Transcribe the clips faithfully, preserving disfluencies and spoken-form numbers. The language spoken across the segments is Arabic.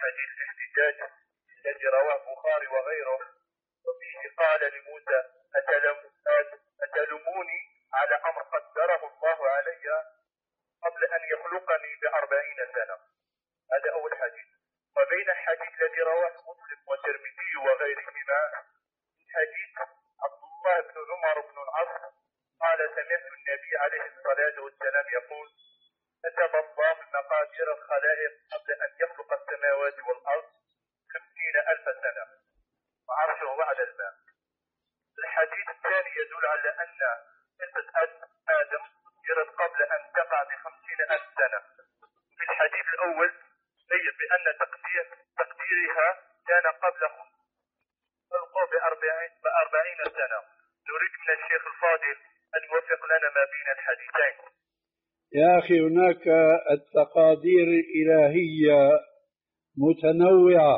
حديث الاحتجاج الذي رواه البخاري وغيره، وفيه قال لموسى أتلم أتلموني على أمر قدره الله علي قبل أن يخلقني بأربعين سنة. هذا أول حديث. وبين الحديث الذي رواه مسلم والترمذي وغيرهما حديث عبد الله بن عمر بن العاص قال سمعت النبي عليه الصلاة والسلام يقول كتب الله مقادير الخلائق قبل أن يخلق السماوات والأرض خمسين ألف سنة وعرشه على الماء. الحديث الثاني يدل على أن قصة آدم قدرت قبل أن تقع بخمسين ألف سنة. في الحديث الأول بين بأن تقدير تقديرها كان قبل خلقه بأربعين سنة. نريد من الشيخ الفاضل أن يوفق لنا ما بين الحديثين. يا أخي هناك التقادير الإلهية متنوعة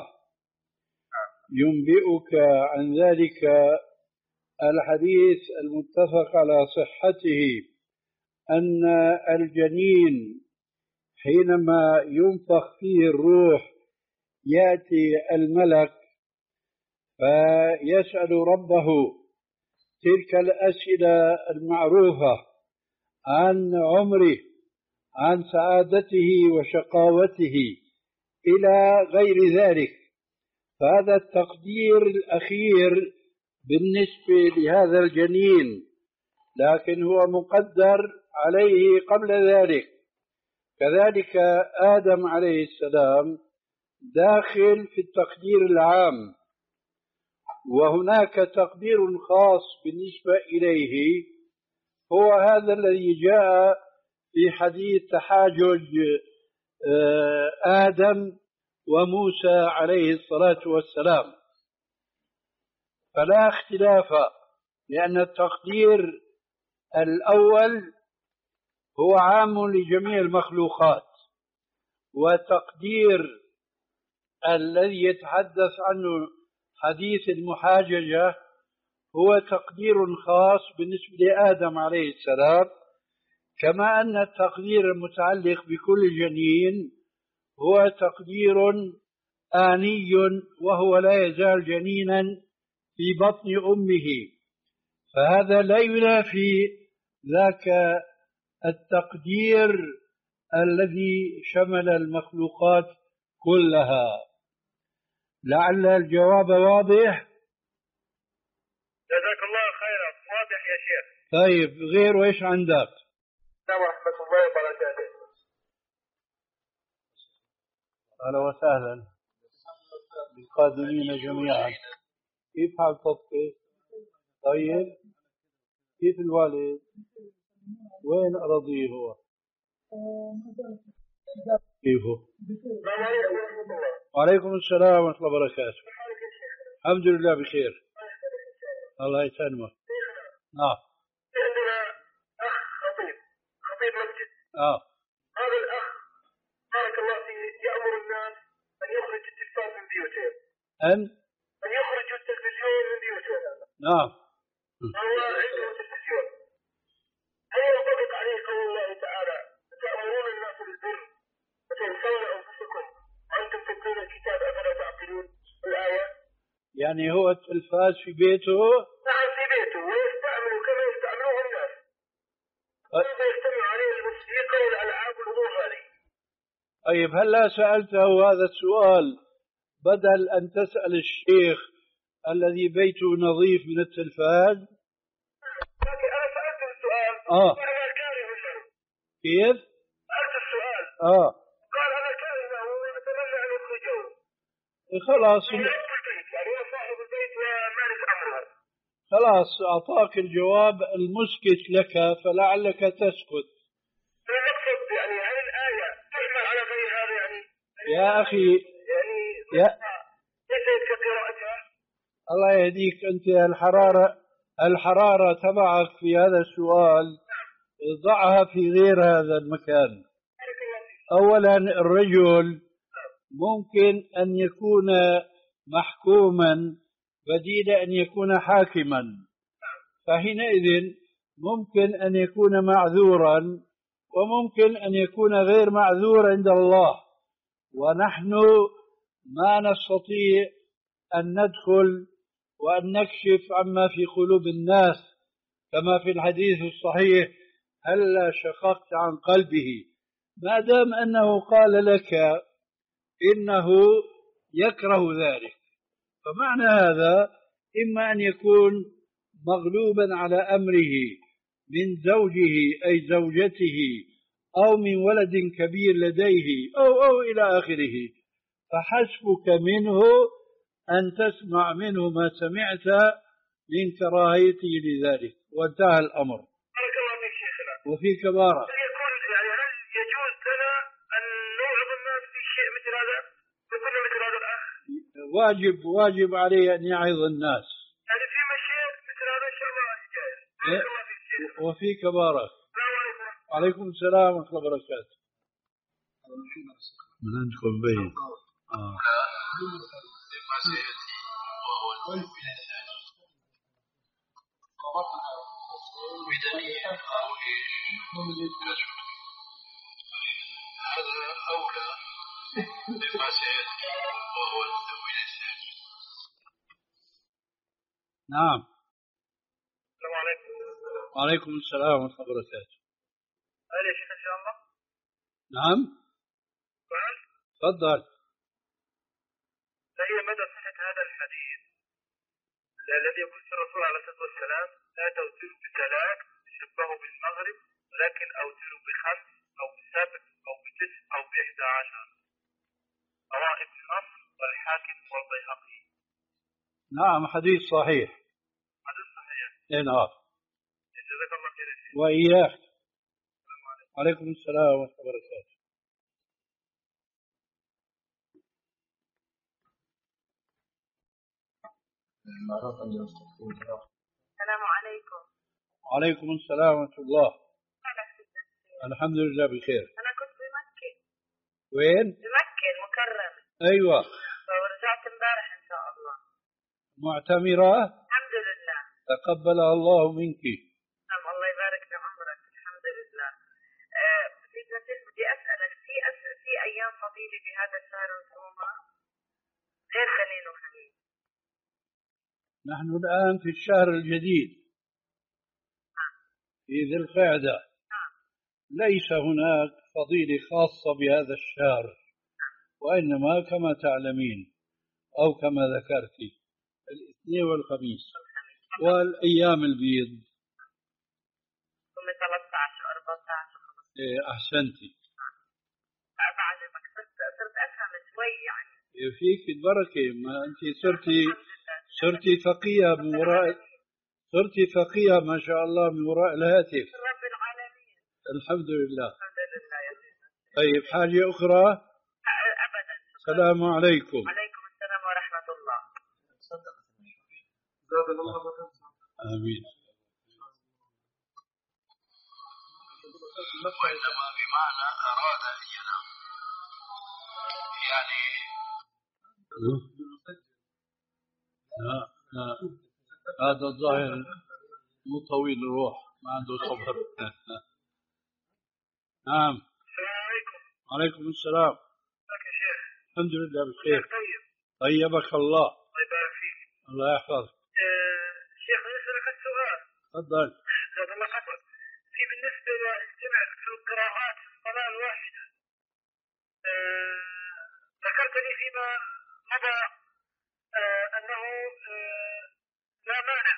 ينبئك عن ذلك الحديث المتفق على صحته أن الجنين حينما ينفخ فيه الروح يأتي الملك فيسأل ربه تلك الأسئلة المعروفة عن عمره، عن سعادته وشقاوته إلى غير ذلك. فهذا التقدير الأخير بالنسبة لهذا الجنين، لكن هو مقدر عليه قبل ذلك. كذلك آدم عليه السلام داخل في التقدير العام، وهناك تقدير خاص بالنسبة إليه هو هذا الذي جاء في حديث تحاجج آدم وموسى عليه الصلاة والسلام. فلا اختلاف، لأن التقدير الأول هو عام لجميع المخلوقات، وتقدير الذي يتحدث عنه حديث المحاججة هو تقدير خاص بالنسبة لآدم عليه السلام، كما أن التقدير المتعلق بكل جنين هو تقدير آني وهو لا يزال جنينا في بطن أمه. فهذا لا ينافي ذاك التقدير الذي شمل المخلوقات كلها. لعل الجواب واضح. جزاك الله خيرا. واضح يا شيخ. طيب غير ايش عندك؟ السلام ورحمة الله وبركاته. أهلا وسهلا بالقادمين جميعا. كيف حال صدقك؟ طيب كيف الوالد؟ وين أراضيه هو؟ كيفه؟ وعليكم السلام ورحمة الله وبركاته. الحمد لله بخير. الله يسلمك. نعم. عندنا أخ خطيب خطيب مسجد. آه. هذا الأخ بارك الله فيه يأمر الناس أن يخرج التلفاز من بيوتهم. أن؟ أن يخرجوا التلفزيون من بيوتهم. نعم. هو عنده تلفزيون. هل ينطبق عليه قول الله تعالى تأمرون الناس بالبر وتنسون أنفسكم وأنتم تتلون الكتاب أفلا تعقلون؟ الآية. يعني هو التلفاز في بيته؟ نعم في بيته، ويستعمل كما يستعملوه الناس. هذا يجتمع عليه الموسيقى والألعاب والأمور هذه. طيب هلا سألته هذا السؤال بدل أن تسأل الشيخ الذي بيته نظيف من التلفاز؟ أنا سألت السؤال. آه. أنا كاره له. كيف؟ سألت السؤال. آه. قال أنا كاره له وأتمنى أن يخرجه. خلاص. خلاص أعطاك الجواب المسكت لك فلعلك تسكت. المقصد يعني هل الآية تحمل على غير هذا يعني؟ يا أخي يعني يا كيف قراءتها؟ الله يهديك أنت الحرارة الحرارة تبعك في هذا السؤال ضعها في غير هذا المكان. أولا الرجل ممكن أن يكون محكوما بديل أن يكون حاكما، فحينئذ ممكن أن يكون معذورا وممكن أن يكون غير معذور عند الله. ونحن ما نستطيع أن ندخل وأن نكشف عما في قلوب الناس، كما في الحديث الصحيح: هلا شققت عن قلبه. ما دام أنه قال لك إنه يكره ذلك، فمعنى هذا إما أن يكون مغلوبا على أمره من زوجه أي زوجته، أو من ولد كبير لديه، أو أو إلى آخره. فحسبك منه أن تسمع منه ما سمعت من كراهيته لذلك، وانتهى الأمر. بارك الله فيك شيخنا. وفي كبارة يكون يعني هل يجوز لنا أن نوعظ الناس في شيء مثل هذا؟ يكون مثل هذا الأخ واجب واجب عليه أن يعظ الناس. يعني في مشيئة مثل هذا إن شاء الله جائز. بارك الله فيك شيخنا. وفي كبارة. السلام عليكم. عليكم السلام ورحمة الله وبركاته. من عندكم بين آه. ما سيأتي وهو المؤمن الثاني بدليل أو هذا أولى مما سيأتي وهو المؤمن الثاني. نعم. السلام عليكم. وعليكم السلام ورحمة الله وبركاته. هل يا شيخ إن شاء الله؟ نعم. سؤال. تفضل. فهي مدى صحة هذا الحديث الذي يقول في الرسول عليه الصلاة والسلام: لا توتروا بثلاث تشبهوا بالمغرب، لكن أوتروا بخمس أو بسبع أو بتسع أو بإحدى عشر. رواه ابن نصر والحاكم والبيهقي. نعم حديث صحيح. حديث صحيح. نعم. جزاك الله خير يا شيخ. وإياك. وعليكم السلام ورحمة الله وبركاته. السلام عليكم. وعليكم السلام ورحمة الله. الحمد لله بخير. أنا كنت بمكة. وين؟ بمكة المكرمة. أيوة. ورجعت امبارح إن شاء الله. معتمرة؟ الحمد لله. تقبلها الله منك. نعم الله يبارك في عمرك. الحمد لله. أه بدي أسألك في أسأل في أيام فضيلة بهذا الشهر نصومها غير خليل وخليل؟ نحن الآن في الشهر الجديد في ذي القعدة. ليس هناك فضيلة خاصة بهذا الشهر، وإنما كما تعلمين أو كما ذكرت الاثنين والخميس والأيام البيض. ثم ثلاثة عشر أربعة عشر. إيه أحسنتي. أبعدك صرت صرت أفهم شوي يعني. فيك البركة، ما أنت صرتي صرتي فقيهة من وراء صرتي فقيهة ما شاء الله من وراء الهاتف. رب العالمين. الحمد لله. الحمد لله يا سيدي. طيب حاجة أخرى؟ أبدا. السلام عليكم. عليكم السلام ورحمة الله. آمين. وإنما بمعنى أراد أن ينام يعني لا لا هذا الظاهر مو طويل الروح، ما عنده صبر. نعم. السلام عليكم. عليكم السلام. ازيك يا شيخ؟ الحمد لله بخير. طيب. طيبك الله. الله يبارك فيك. الله يحفظك. شيخ نسألك السؤال. تفضل. جزاك الله خير. في بالنسبة للجمع في القراءات في الصلاة الواحدة، أه ذكرت لي فيما مضى أه أنه أه لا مانع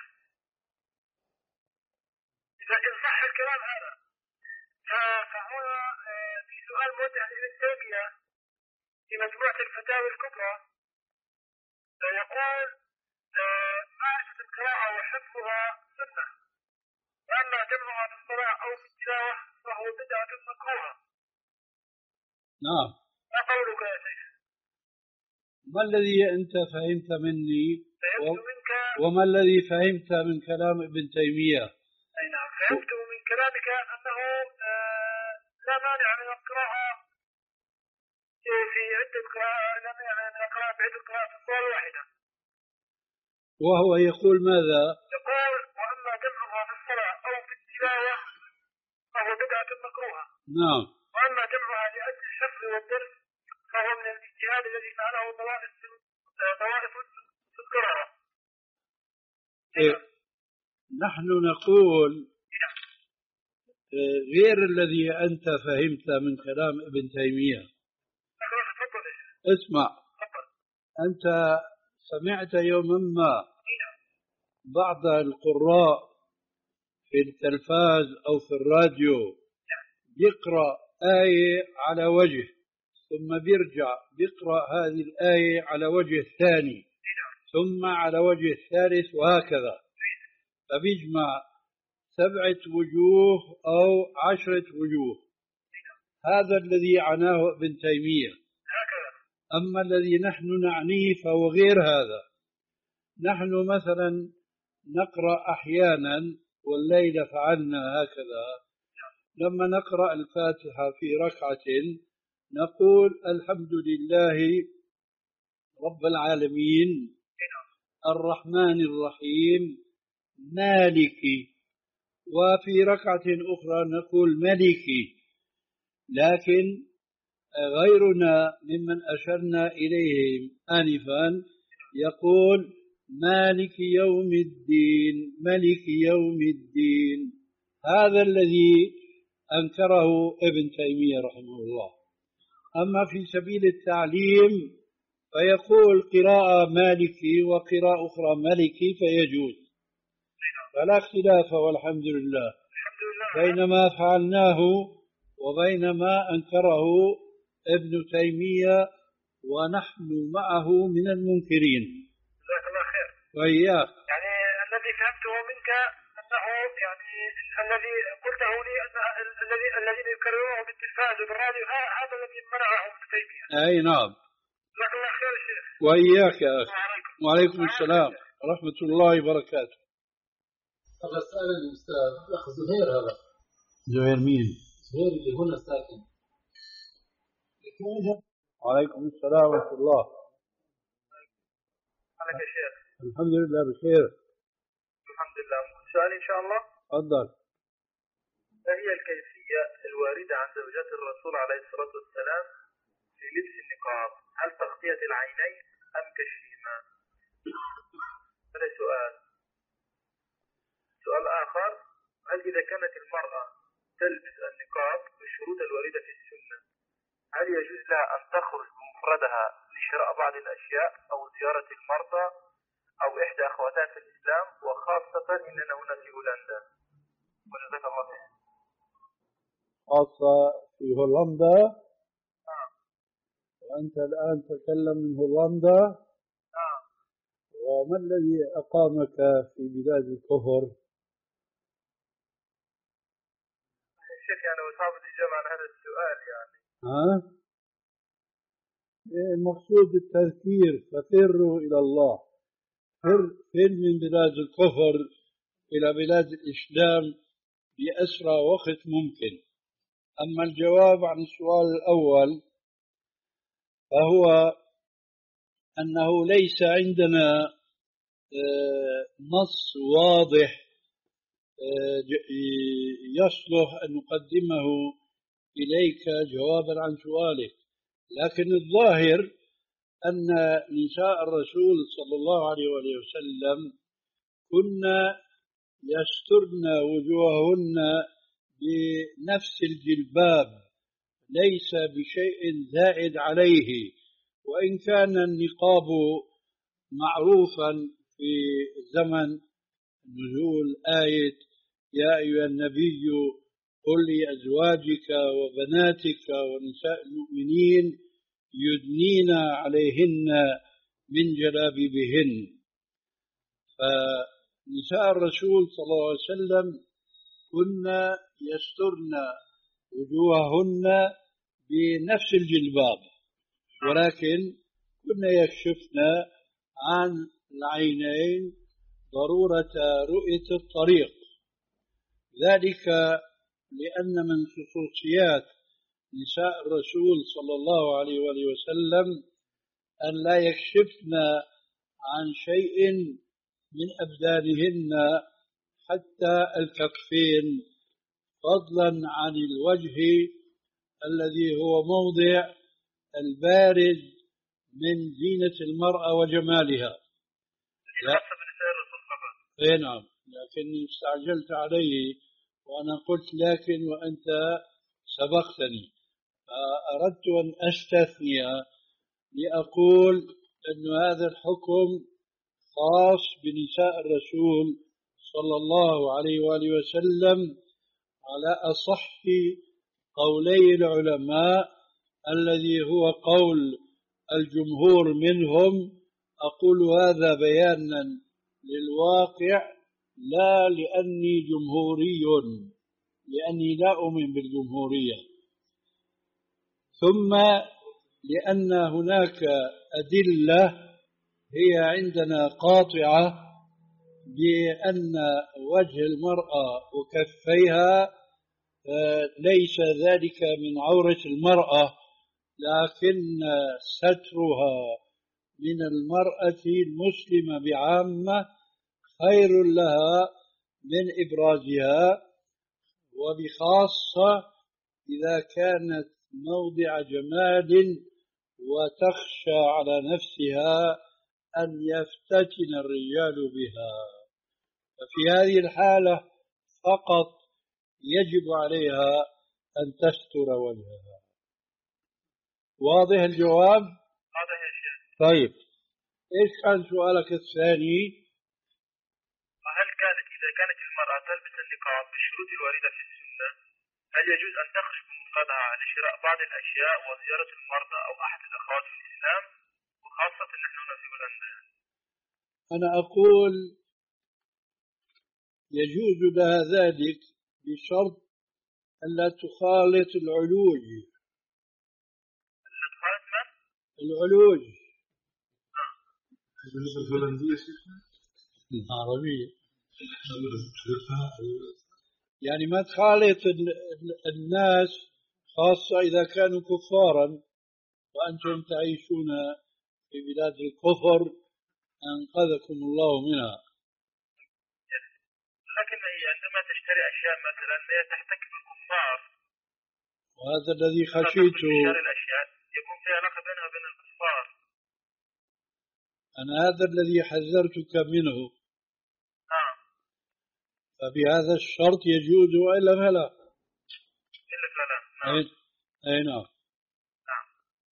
إذا إن صح الكلام هذا. فهنا أه في سؤال موجه لابن تيمية في مجموعة الفتاوى الكبرى، أه يقول أه معرفة القراءة وحفظها سنة، وأما جمعها في الصلاة أو في التلاوة فهو بدعة مكروهة. نعم. ما قولك يا شيخ؟ ما الذي أنت فهمت مني فهمت و... منك وما الذي فهمت من كلام ابن تيمية؟ أي نعم، فهمت من كلامك أنه آه لا مانع من القراءة في عدة قراءة، لا مانع من القراءة في عدة قراءات في الصلاة الواحدة. وهو يقول ماذا؟ يقول وأما جمعها في الصلاة أو في التلاوة فهو بدعة مكروهة. نعم. وأما جمعها لأجل الحفظ والدرس فهو من الاجتهاد الذي فعله طوائف طوائف في القراءة. إيه. نحن نقول غير الذي أنت فهمت من كلام ابن تيمية. اسمع، أنت سمعت يوما ما بعض القراء في التلفاز أو في الراديو يقرأ آية على وجه ثم بيرجع بيقرأ هذه الآية على وجه الثاني ثم على وجه الثالث وهكذا، فبيجمع سبعة وجوه أو عشرة وجوه. هذا الذي عناه ابن تيمية. أما الذي نحن نعنيه فهو غير هذا. نحن مثلا نقرأ أحيانا، والليلة فعلنا هكذا، لما نقرأ الفاتحة في ركعة نقول الحمد لله رب العالمين الرحمن الرحيم مالكي، وفي ركعة أخرى نقول ملكي. لكن غيرنا ممن أشرنا إليهم آنفا يقول مالك يوم الدين ملك يوم الدين. هذا الذي أنكره ابن تيمية رحمه الله. أما في سبيل التعليم فيقول قراءة مالكي وقراءة أخرى ملكي فيجوز، فلا اختلاف والحمد لله بين ما فعلناه وبين ما أنكره ابن تيمية، ونحن معه من المنكرين. جزاك الله خير. وإياك. يعني الذي فهمته منك أنه يعني الذي قلته لي أن الذي الذين يكررونه بالتلفاز وبالراديو هذا الذي منعه ابن تيمية. أي نعم. جزاك الله خير شيخ. وإياك يا أخي. وعليكم السلام ورحمة الله وبركاته. أبغى أسأل الأستاذ الأخ زهير. هذا زهير مين؟ زهير اللي هنا ساكن. وعليكم السلام ورحمة الله. عليك يا شيخ. الحمد لله بخير. الحمد لله. سؤال إن شاء الله. تفضل. ما هي الكيفية الواردة عن زوجات الرسول عليه الصلاة والسلام في لبس النقاب؟ هل تغطية العينين أم كشفهما؟ هذا سؤال. سؤال آخر، هل إذا كانت المرأة تلبس النقاب بالشروط الواردة في السنة هل يجوز لها أن تخرج بمفردها لشراء بعض الأشياء أو زيارة المرضى أو إحدى أخواتها في الإسلام، وخاصة إننا هنا في هولندا؟ وجزاك الله خير. خاصة في هولندا؟ آه. وأنت الآن تتكلم من هولندا؟ آه. وما الذي أقامك في بلاد الكفر؟ الشيخ يعني وصعب الإجابة عن هذا السؤال يعني. ها؟ المقصود التذكير، ففروا إلى الله. فر, فر من بلاد الكفر إلى بلاد الإسلام بأسرع وقت ممكن. أما الجواب عن السؤال الأول فهو أنه ليس عندنا نص واضح يصلح أن نقدمه إليك جوابا عن سؤالك، لكن الظاهر أن نساء الرسول صلى الله عليه وسلم كنا يسترن وجوههن بنفس الجلباب ليس بشيء زائد عليه، وإن كان النقاب معروفا في زمن نزول آية يا أيها النبي قل لأزواجك وبناتك ونساء المؤمنين يدنين عليهن من جلابيبهن. فنساء الرسول صلى الله عليه وسلم كنا يسترن وجوههن بنفس الجلباب، ولكن كنا يكشفن عن العينين ضرورة رؤية الطريق، ذلك لأن من خصوصيات نساء الرسول صلى الله عليه وسلم أن لا يكشفن عن شيء من أبدانهن حتى الكفين، فضلا عن الوجه الذي هو موضع البارز من زينة المرأة وجمالها. لا بالنساء الرسول فقط. اي نعم، لكن استعجلت عليه وأنا قلت لكن وأنت سبقتني، فأردت أن أستثني لأقول أن هذا الحكم خاص بنساء الرسول صلى الله عليه وآله وسلم على أصح قولي العلماء الذي هو قول الجمهور منهم. أقول هذا بيانا للواقع لا لأني جمهوري، لأني لا أؤمن بالجمهورية، ثم لأن هناك أدلة هي عندنا قاطعة بأن وجه المرأة وكفيها ليس ذلك من عورة المرأة، لكن سترها من المرأة المسلمة بعامة خير لها من إبرازها، وبخاصة إذا كانت موضع جمال وتخشى على نفسها أن يفتتن الرجال بها، ففي هذه الحالة فقط يجب عليها أن تستر وجهها. واضح الجواب؟ واضح يا شيخ. طيب، إيش كان سؤالك الثاني؟ هل كانت إذا كانت المرأة تلبس النقاب بالشروط الواردة في السنة، هل يجوز أن تخرج بمفردها لشراء بعض الأشياء وزيارة المرضى أو أحد الأخوات في الإسلام، وخاصة نحن في هولندا؟ أنا أقول يجوز لها ذلك بشرط ألا تخالط العلوج. ألا تخالط من؟ العلوج. بالنسبة للهولندية شيخنا؟ العربية. يعني ما تخالط الناس، خاصة إذا كانوا كفارا وأنتم تعيشون في بلاد الكفر أنقذكم الله منها. لكن هي عندما تشتري أشياء مثلا هي تحتكي بالكفار، وهذا الذي خشيته، يكون في علاقة بينها وبين الكفار. أنا هذا الذي حذرتك منه. نعم. فبهذا الشرط يجوز وإلا فلا. إلا فلا. نعم. أي نعم. نعم.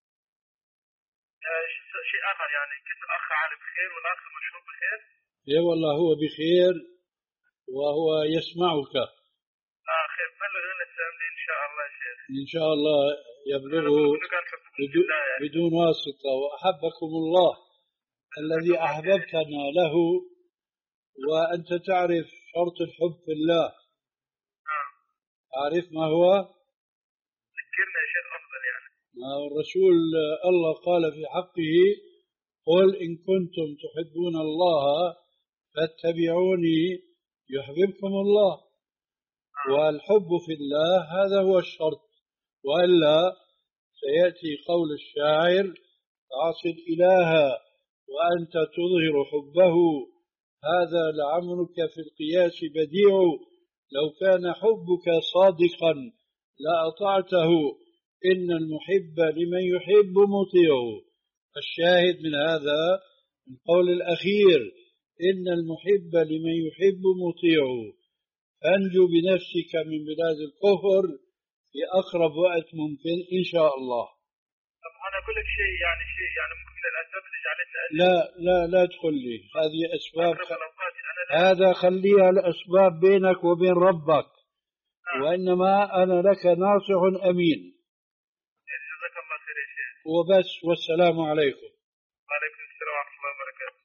شيء آخر، يعني كيف الأخ عارف بخير والأخ مشهور بخير؟ إيه والله هو بخير وهو يسمعك. آه خير، بلغ لنا السلام إن شاء الله شيخ. إن شاء الله يبلغه بدون, بدون واسطة. وأحبكم الله الذي أحببتنا له، وأنت تعرف شرط الحب في الله. نعم. عارف ما هو؟ ذكرنا يا شيخ أفضل. يعني ما الرسول الله قال في حقه: قل إن كنتم تحبون الله فاتبعوني يحببكم الله. والحب في الله هذا هو الشرط، وإلا سيأتي قول الشاعر: تعصي الإله وأنت تظهر حبه، هذا لعمرك في القياس بديع، لو كان حبك صادقا لأطعته، إن المحب لمن يحب مطيع. الشاهد من هذا من قول الأخير: إن المحب لمن يحب مطيع. أنجو بنفسك من بلاد الكفر في أقرب وقت ممكن إن شاء الله. طب أنا أقول لك شيء، يعني شيء يعني ممكن الأسباب اللي جعلتني لا لا لا تدخل لي هذه أسباب، هذا خليها الأسباب بينك وبين ربك. آه. وإنما أنا لك ناصح أمين. جزاك الله خير يا شيخ. وبس، والسلام عليكم. وعليكم السلام ورحمة الله وبركاته.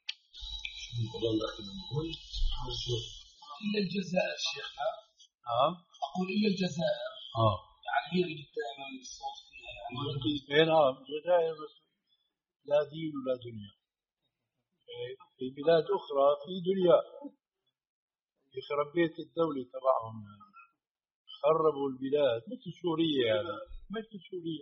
إلا الجزائر شيخنا. نعم. أقول إلا الجزائر. آه. يعني هي اللي دائما الصوت فيها إيه يعني. نعم، الجزائر لا دين ولا دنيا. في بلاد أخرى في دنيا، يخرب بيت الدولة تبعهم، خربوا البلاد مثل سوريا، يعني مثل سوريا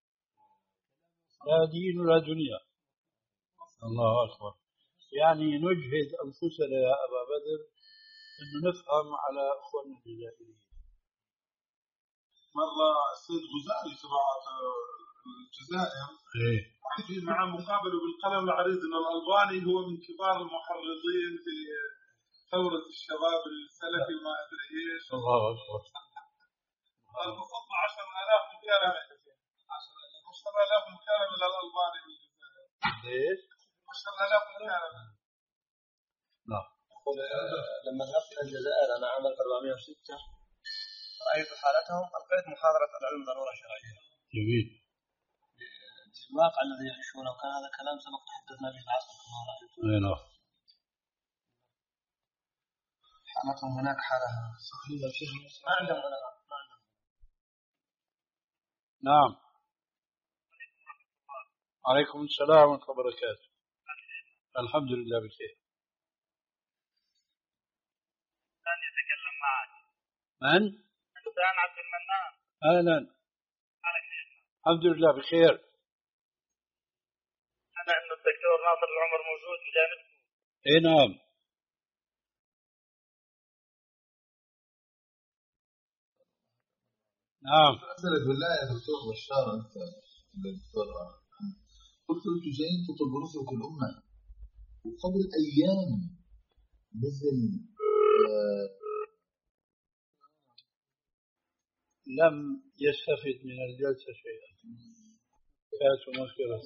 لا دين ولا دنيا. الله أكبر. يعني نجهد أنفسنا يا أبا بدر أنه نفهم على أخواننا الجزائريين. مرة السيد غزالي تبع الجزائر إيه. في معاه مقابله بالقلم العريض ان الالباني هو من كبار المحرضين في ثوره الشباب السلفي ما ادري ايش. الله اكبر. وصلنا عشرة آلاف مكالمه عشرة آلاف مكالمه للالباني في الجزائر. ليش؟ عشرة آلاف مكالمه. نعم. لما ذهبت الى الجزائر انا عام أربعمائة وستة رايت حالتهم القيت محاضره العلم ضروره شرعيه. جميل. الواقع الذي يعيشونه وكان هذا كلام سبق تحدثنا به العصر كما رأيت. اي نعم. حالتهم هناك حالها صحيحة ما عندهم علماء ما عندهم. نعم. عليكم السلام ورحمة الله وبركاته. الحمد لله بخير. من يتكلم معك؟ من؟ حسان عبد المنان. أهلا. الحمد لله بخير. أنا إنه الدكتور ناصر العمر موجود بجانبكم. إيه نعم. نعم. أسألك بالله يا دكتور بشار أنت الدكتور قلت أنتم جايين تطلبوا نصرة الأمة وقبل أيام نزل آه لم يستفد من الجلسة شيئا. كانت مشكلة.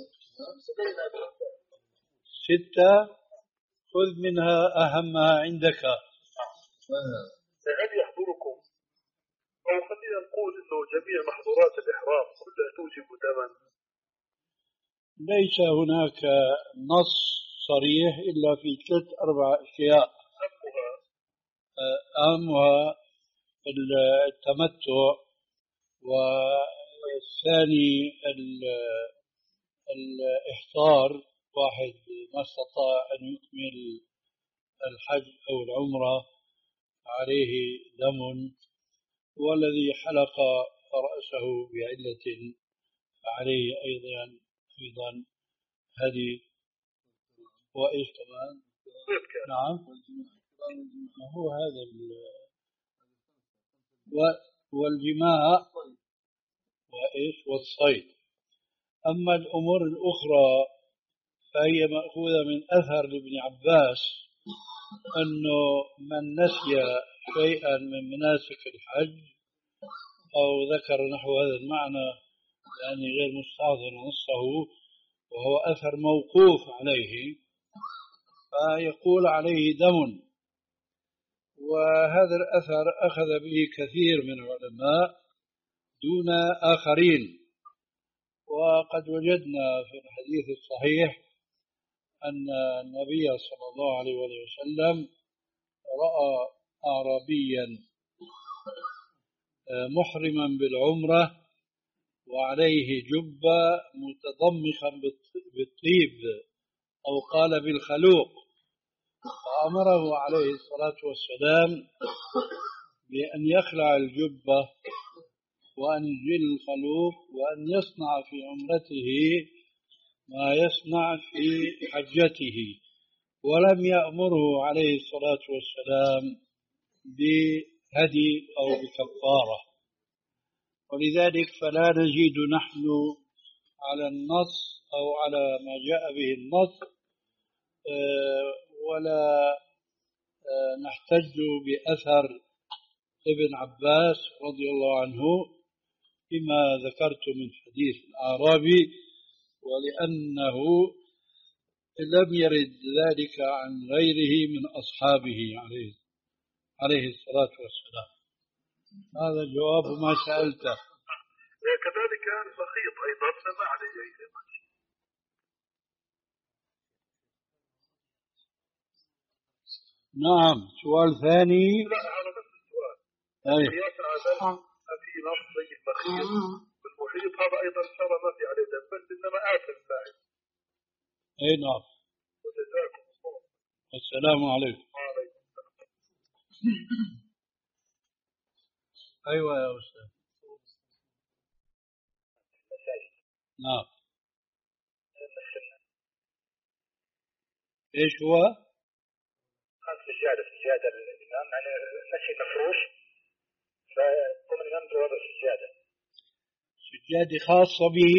ستة خذ منها أهمها عندك. هل يحضركم أو خلينا نقول إنه جميع محظورات الإحرام كلها توجب دما؟ ليس هناك نص صريح إلا في ثلاث أربع أشياء. أهمها التمتع، والثاني الإحصار، واحد ما استطاع أن يكمل الحج أو العمرة عليه دم، والذي حلق رأسه بعلة عليه أيضا أيضا هدي، وإيش كمان؟ نعم هو هذا والجماع وإيش والصيد. أما الأمور الأخرى فهي مأخوذة من أثر لابن عباس أنه من نسي شيئا من مناسك الحج أو ذكر نحو هذا المعنى يعني غير مستحضر نصه وهو أثر موقوف عليه فيقول عليه دم. وهذا الأثر أخذ به كثير من العلماء دون آخرين. وقد وجدنا في الحديث الصحيح أن النبي صلى الله عليه وسلم رأى أعرابيا محرما بالعمرة وعليه جبة متضمخا بالطيب أو قال بالخلوق، فأمره عليه الصلاة والسلام بأن يخلع الجبة وأن يجل الخلوق وأن يصنع في عمرته ما يصنع في حجته، ولم يأمره عليه الصلاة والسلام بهدي أو بكفارة. ولذلك فلا نزيد نحن على النص أو على ما جاء به النص ولا نحتج بأثر ابن عباس رضي الله عنه بما ذكرت من حديث الأعرابي، ولأنه لم يرد ذلك عن غيره من أصحابه عليه عليه الصلاة والسلام. هذا جواب ما سألته. كذلك المخيط أيضا ما عليه أي شيء. نعم. سؤال ثاني. لا على نفس السؤال. أي. قياس عدم في نص زي المخيط والمحيط هذا أيضا إن شاء الله ما في عليه دم بس إنما آكل بعد. أي نعم. وجزاكم الله. السلام عليكم. أيوة يا أستاذ. نعم. إيش هو؟ خمس سجادة سجادة للإمام يعني نشي مفروش فقم الإمام جواب السجادة. سجادة خاصة به،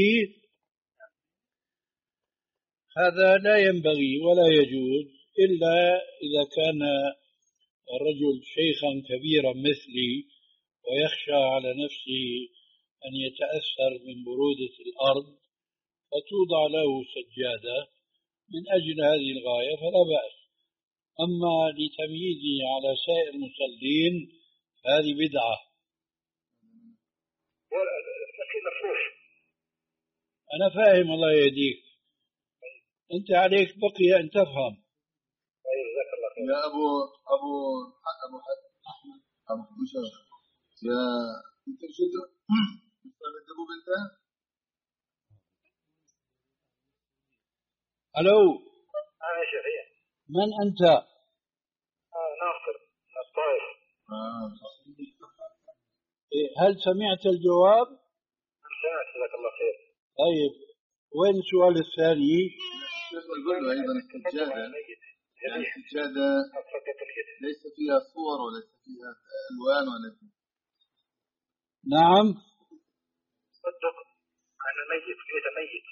هذا لا ينبغي ولا يجوز إلا إذا كان الرجل شيخا كبيرا مثلي ويخشى على نفسه أن يتأثر من برودة الأرض فتوضع له سجادة من أجل هذه الغاية فلا بأس. أما لتمييزه على سائر المصلين هذه بدعة. أنا فاهم الله يهديك، أنت عليك بقي أن تفهم. يا أبو أبو أبو أحمد أبو بشر يا أنت شو مستعد بنته؟ ألو أنا شفيع. من أنت؟ آه ناصر من الطائف. آه. هل سمعت الجواب؟ سمعت جزاك الله خير. طيب وين السؤال الثاني؟ يقول له أيضا السجادة يعني السجادة ليس فيها صور وليس فيها ألوان ولا فيها. نعم. صدق عن الميت بيت ميت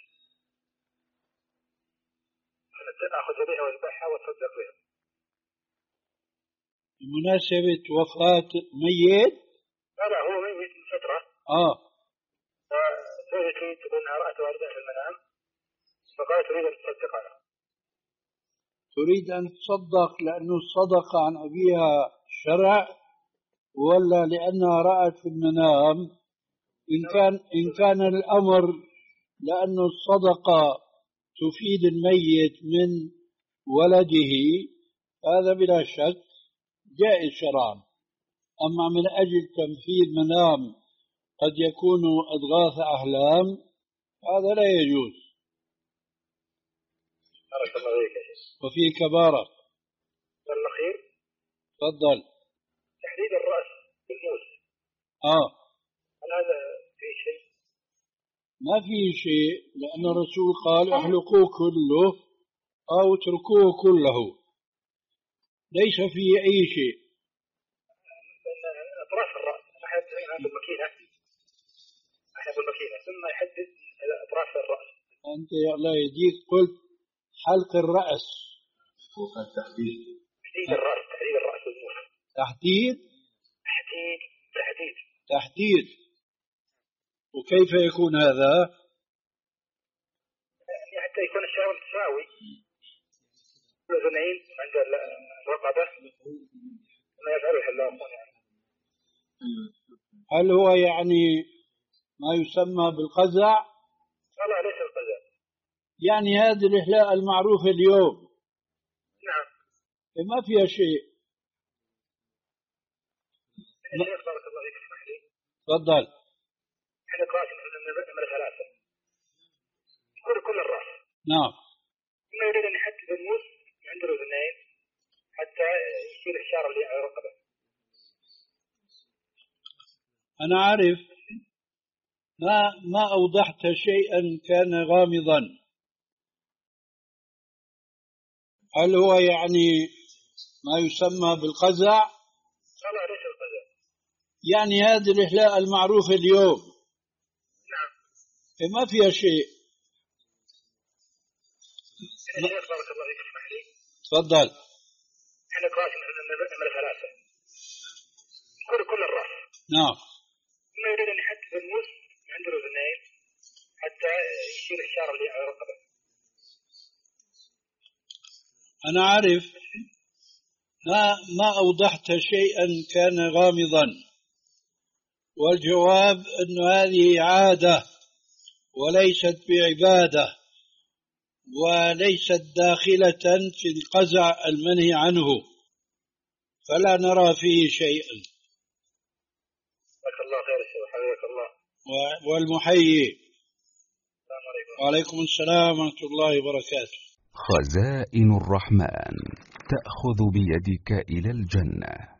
أخذ بها واذبحها وتصدق بها. بمناسبة وفاة ميت؟ لا لا هو ميت من فترة. آه. فزوجتي تقول أنها رأت والدها في المنام فقالت تريد أن تصدق عنها. تريد أن تصدق لأنه صدق عن أبيها شرع ولا لأنها رأت في المنام؟ إن كان إن كان الأمر لأنه الصدقة تفيد الميت من ولده هذا بلا شك جائز شرعا. أما من أجل تمثيل منام قد يكون أضغاث أحلام هذا لا يجوز. بارك الله فيك يا شيخ. وفيه كبارة. والأخير تفضل. تحديد الرأس بالموس. آه. هل هذا فيه شيء؟ ما فيه شيء لأن الرسول قال احلقوه كله أو اتركوه كله، ليس فيه أي شيء. أطراف الرأس أحد هذه الماكينة أحد الماكينة ثم يحدد أطراف الرأس. أنت يا الله يهديك قلت حلق الرأس. تحديد تحديد الرأس تحديد الرأس بالموس. تحديد تحديد تحديد تحديد. وكيف يكون هذا؟ يعني حتى يكون الشعر متساوي الأذنين عند الرقبة ما يفعله الحلاقون يعني. هل هو يعني ما يسمى بالقزع؟ لا ليس القزع. يعني هذه الإحلاء المعروفة اليوم. نعم. ما فيها شيء. الشيخ بارك الله فيك اسمح لي. تفضل. احنا قاسم نمرة ثلاثة كل كل الرأس. نعم. ما يريد أن يحدد الموس عند الأذنين حتى يشيل الشعر اللي على الرقبة. أنا عارف ما ما أوضحت شيئا كان غامضا. هل هو يعني ما يسمى بالقزع؟ لا ليس القزع. يعني هذه الإحلاء المعروفة اليوم. نعم. ما فيها شيء. الشيخ بارك الله فيك اسمح لي. تفضل. احنا قاسم نمرة ثلاثة كل كل الرأس. نعم. ما يريد أن يحدد الموس عند الأذنين حتى يشيل الشعر اللي على الرقبة. أنا عارف ما ما أوضحت شيئا كان غامضا، والجواب أن هذه عادة وليست بعبادة وليست داخلة في القزع المنهي عنه، فلا نرى فيه شيئا. جزاك الله خير الشيخ حياك الله. والمحيي. السلام عليكم. وعليكم السلام ورحمة الله وبركاته. خزائن الرحمن تأخذ بيدك إلى الجنة.